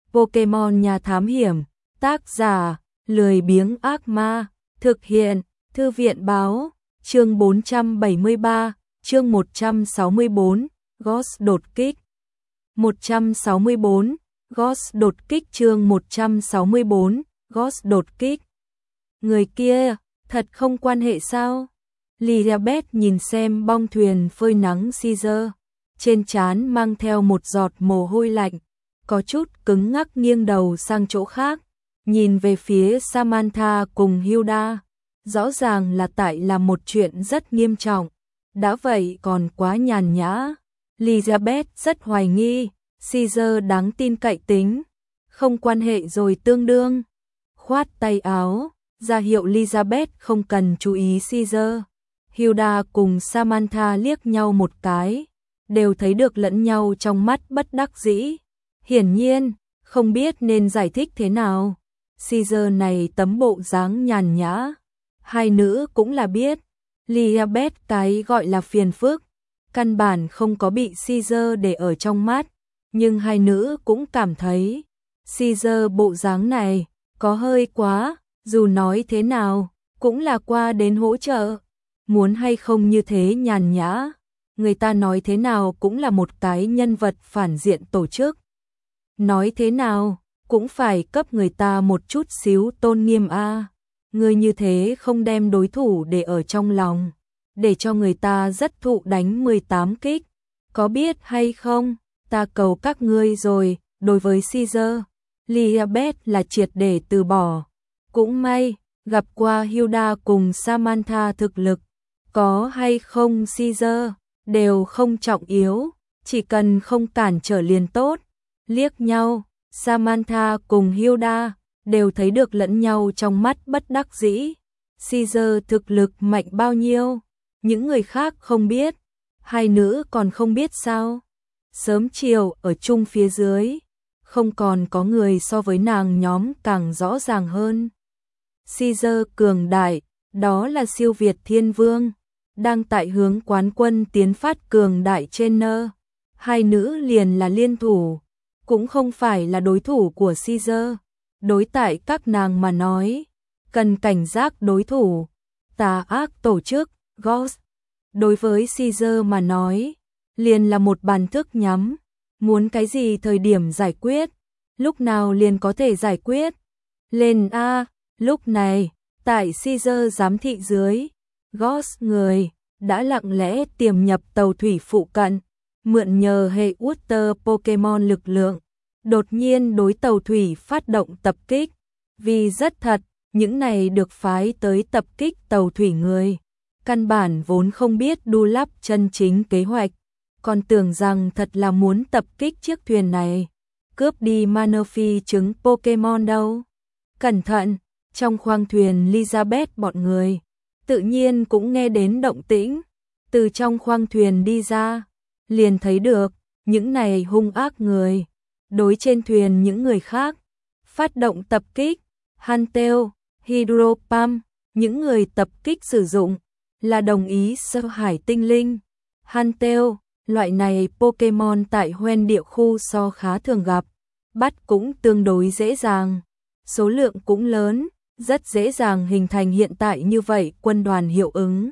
Pokemon Nhà Thám Hiểm, tác giả, lười biếng ác ma, thực hiện, Thư viện báo, chương 473, chương 164, Ghost đột kích. 164, Ghost đột kích chương 164, Ghost đột kích. Người kia, thật không quan hệ sao? Elizabeth nhìn xem bong thuyền phơi nắng Caesar, trên trán mang theo một giọt mồ hôi lạnh, có chút cứng ngắc nghiêng đầu sang chỗ khác, nhìn về phía Samantha cùng Hilda, rõ ràng là tại là một chuyện rất nghiêm trọng, đã vậy còn quá nhàn nhã. Elizabeth rất hoài nghi, Caesar đáng tin cậy tính, không quan hệ rồi tương đương. Khoát tay áo, ra hiệu Elizabeth không cần chú ý Caesar. Hilda cùng Samantha liếc nhau một cái, đều thấy được lẫn nhau trong mắt bất đắc dĩ. Hiển nhiên, không biết nên giải thích thế nào. Caesar này tấm bộ dáng nhàn nhã, hai nữ cũng là biết. Elizabeth cái gọi là phiền phức, căn bản không có bị Caesar để ở trong mắt, nhưng hai nữ cũng cảm thấy Caesar bộ dáng này có hơi quá, dù nói thế nào cũng là qua đến hỗ trợ, muốn hay không như thế nhàn nhã, người ta nói thế nào cũng là một cái nhân vật phản diện tổ chức. Nói thế nào cũng phải cấp người ta một chút xíu tôn nghiêm a. Người như thế không đem đối thủ để ở trong lòng, để cho người ta rất thụ đánh 18 kích. Có biết hay không, ta cầu các ngươi rồi. Đối với Caesar, Elizabeth là triệt để từ bỏ. Cũng may, gặp qua Hilda cùng Samantha, thực lực có hay không Caesar đều không trọng yếu, chỉ cần không cản trở liền tốt. Liếc nhau, Samantha cùng Hilda đều thấy được lẫn nhau trong mắt bất đắc dĩ. Caesar thực lực mạnh bao nhiêu, những người khác không biết, hai nữ còn không biết sao? Sớm chiều ở chung phía dưới, không còn có người so với nàng nhóm càng rõ ràng hơn. Caesar cường đại, đó là siêu việt thiên vương, đang tại hướng quán quân tiến phát cường đại trên nơ. Hai nữ liền là liên thủ, cũng không phải là đối thủ của Caesar. Đối tại các nàng mà nói, cần cảnh giác đối thủ, tà ác tổ chức, Ghost. Đối với Caesar mà nói, liền là một bàn thức nhắm, muốn cái gì thời điểm giải quyết, lúc nào liền có thể giải quyết. Lên A, lúc này, tại Caesar giám thị dưới, Ghost người đã lặng lẽ tiềm nhập tàu thủy phụ cận, mượn nhờ hệ Water Pokemon lực lượng, đột nhiên đối tàu thủy phát động tập kích. Vì rất thật, những này được phái tới tập kích tàu thủy người, căn bản vốn không biết đu lắp chân chính kế hoạch, còn tưởng rằng thật là muốn tập kích chiếc thuyền này, cướp đi Manaphy trứng Pokemon đâu. Cẩn thận, trong khoang thuyền Elizabeth bọn người tự nhiên cũng nghe đến động tĩnh, từ trong khoang thuyền đi ra, liền thấy được những này hung ác người đối trên thuyền những người khác phát động tập kích. Huntail, Hydro Pump, những người tập kích sử dụng là đồng ý sơ hải tinh linh. Huntail, loại này Pokemon tại hoen địa khu so khá thường gặp, bắt cũng tương đối dễ dàng, số lượng cũng lớn, rất dễ dàng hình thành hiện tại như vậy quân đoàn hiệu ứng.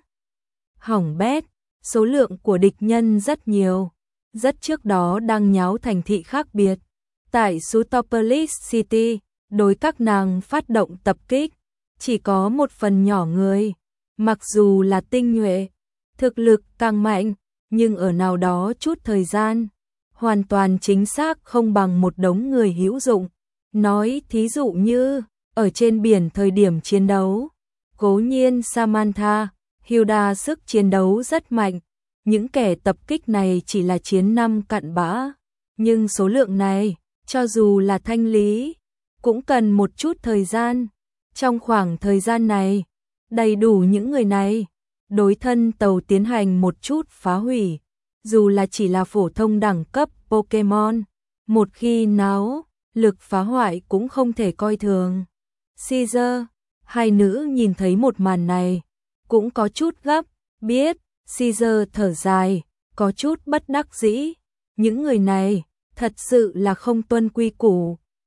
Hỏng bét, số lượng của địch nhân rất nhiều, rất trước đó đang nháo thành thị khác biệt. Tại Sutopolis City, đối các nàng phát động tập kích, chỉ có một phần nhỏ người, mặc dù là tinh nhuệ, thực lực càng mạnh, nhưng ở nào đó chút thời gian, hoàn toàn chính xác không bằng một đống người hữu dụng. Nói thí dụ như, ở trên biển thời điểm chiến đấu, cố nhiên Samantha, Hilda sức chiến đấu rất mạnh, những kẻ tập kích này chỉ là chiến năm cặn bã, nhưng số lượng này, cho dù là thanh lý, cũng cần một chút thời gian. Trong khoảng thời gian này, đầy đủ những người này đối thân tàu tiến hành một chút phá hủy, dù là chỉ là phổ thông đẳng cấp Pokemon, một khi náo, lực phá hoại cũng không thể coi thường. Caesar, hai nữ nhìn thấy một màn này, cũng có chút gấp, biết, Caesar thở dài, có chút bất đắc dĩ, những người này thật sự là không tuân quy củ,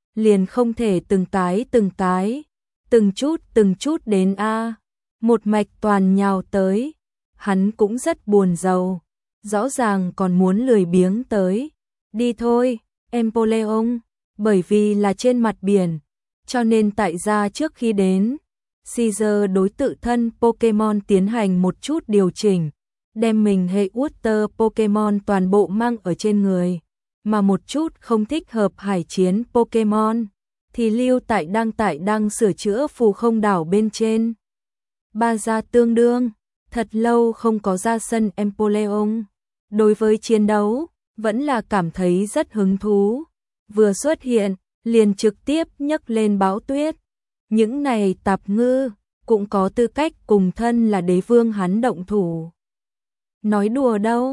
liền không thể từng cái, từng chút đến a, một mạch toàn nhào tới. Hắn cũng rất buồn rầu, rõ ràng còn muốn lười biếng tới. Đi thôi, Empoleon, bởi vì là trên mặt biển, cho nên tại gia trước khi đến, Caesar đối tự thân Pokemon tiến hành một chút điều chỉnh, đem mình hệ Water Pokemon toàn bộ mang ở trên người, mà một chút không thích hợp hải chiến Pokemon thì lưu tại đang sửa chữa phù không đảo bên trên. Ba gia tương đương, thật lâu không có ra sân Empoleon, đối với chiến đấu, vẫn là cảm thấy rất hứng thú. Vừa xuất hiện, liền trực tiếp nhấc lên bão tuyết. Những này tạp ngư, cũng có tư cách cùng thân là đế vương hắn động thủ. Nói đùa đâu,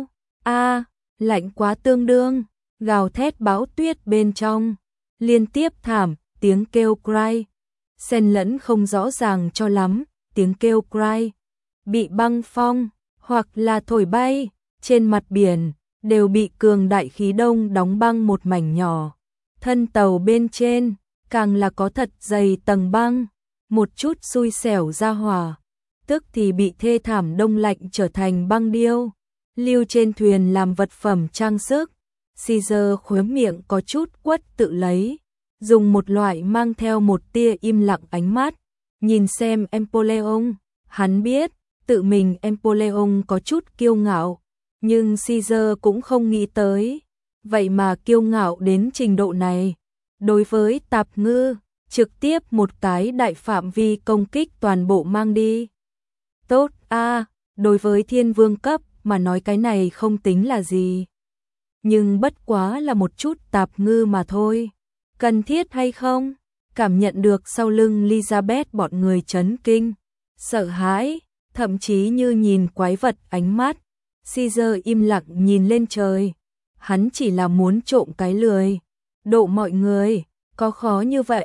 lạnh quá tương đương, gào thét bão tuyết bên trong, liên tiếp thảm, tiếng kêu cry, xen lẫn không rõ ràng cho lắm, tiếng kêu cry, bị băng phong, hoặc là thổi bay, trên mặt biển, đều bị cường đại khí đông đóng băng một mảnh nhỏ. Thân tàu bên trên, càng là có thật dày tầng băng, một chút xui xẻo ra hỏa, tức thì bị thê thảm đông lạnh trở thành băng điêu, lưu trên thuyền làm vật phẩm trang sức. Caesar khóe miệng có chút quất tự lấy, dùng một loại mang theo một tia im lặng ánh mắt, nhìn xem Empoleon, hắn biết, tự mình Empoleon có chút kiêu ngạo, nhưng Caesar cũng không nghĩ tới, vậy mà kiêu ngạo đến trình độ này. Đối với tạp ngư, trực tiếp một cái đại phạm vi công kích toàn bộ mang đi. Tốt đối với thiên vương cấp mà nói cái này không tính là gì. Nhưng bất quá là một chút tạp ngư mà thôi. Cần thiết hay không? Cảm nhận được sau lưng Elizabeth bọn người chấn kinh, sợ hãi, thậm chí như nhìn quái vật ánh mắt. Caesar im lặng nhìn lên trời. Hắn chỉ là muốn trộm cái lười. Độ mọi người, có khó như vậy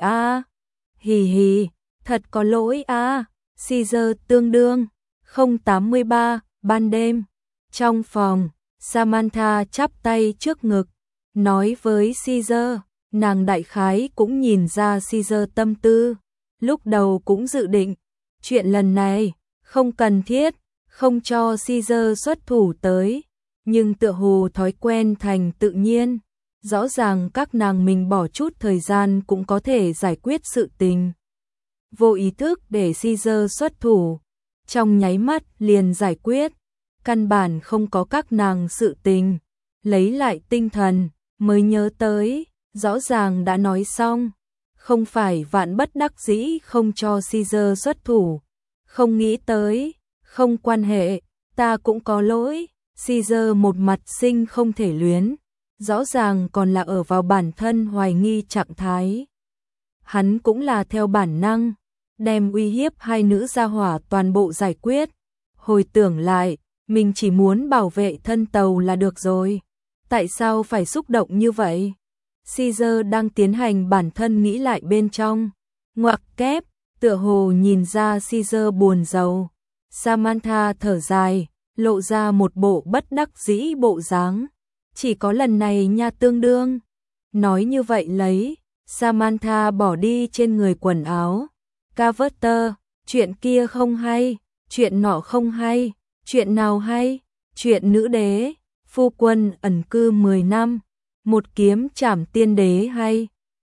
Hì hì, thật có lỗi Caesar tương đương. 083, ban đêm. Trong phòng, Samantha chắp tay trước ngực, nói với Caesar, nàng đại khái cũng nhìn ra Caesar tâm tư. Lúc đầu cũng dự định, chuyện lần này, không cần thiết, không cho Caesar xuất thủ tới. Nhưng tựa hồ thói quen thành tự nhiên, rõ ràng các nàng mình bỏ chút thời gian cũng có thể giải quyết sự tình. Vô ý thức để Caesar xuất thủ, trong nháy mắt liền giải quyết, căn bản không có các nàng sự tình. Lấy lại tinh thần, mới nhớ tới, rõ ràng đã nói xong, không phải vạn bất đắc dĩ không cho Caesar xuất thủ. Không nghĩ tới, không quan hệ, ta cũng có lỗi. Caesar một mặt sinh không thể luyến, rõ ràng còn là ở vào bản thân hoài nghi trạng thái. Hắn cũng là theo bản năng, đem uy hiếp hai nữ gia hỏa toàn bộ giải quyết. Hồi tưởng lại, mình chỉ muốn bảo vệ thân tàu là được rồi. Tại sao phải xúc động như vậy? Caesar đang tiến hành bản thân nghĩ lại bên trong. Ngoặc kép, tựa hồ nhìn ra Caesar buồn rầu. Samantha thở dài, lộ ra một bộ bất đắc dĩ bộ dáng. Chỉ có lần này nha tương đương. Nói như vậy lấy, Samantha bỏ đi trên người quần áo. Carter, chuyện kia không hay, chuyện nọ không hay, chuyện nào hay, chuyện nữ đế, phu quân ẩn cư 10 năm, một kiếm trảm tiên đế hay,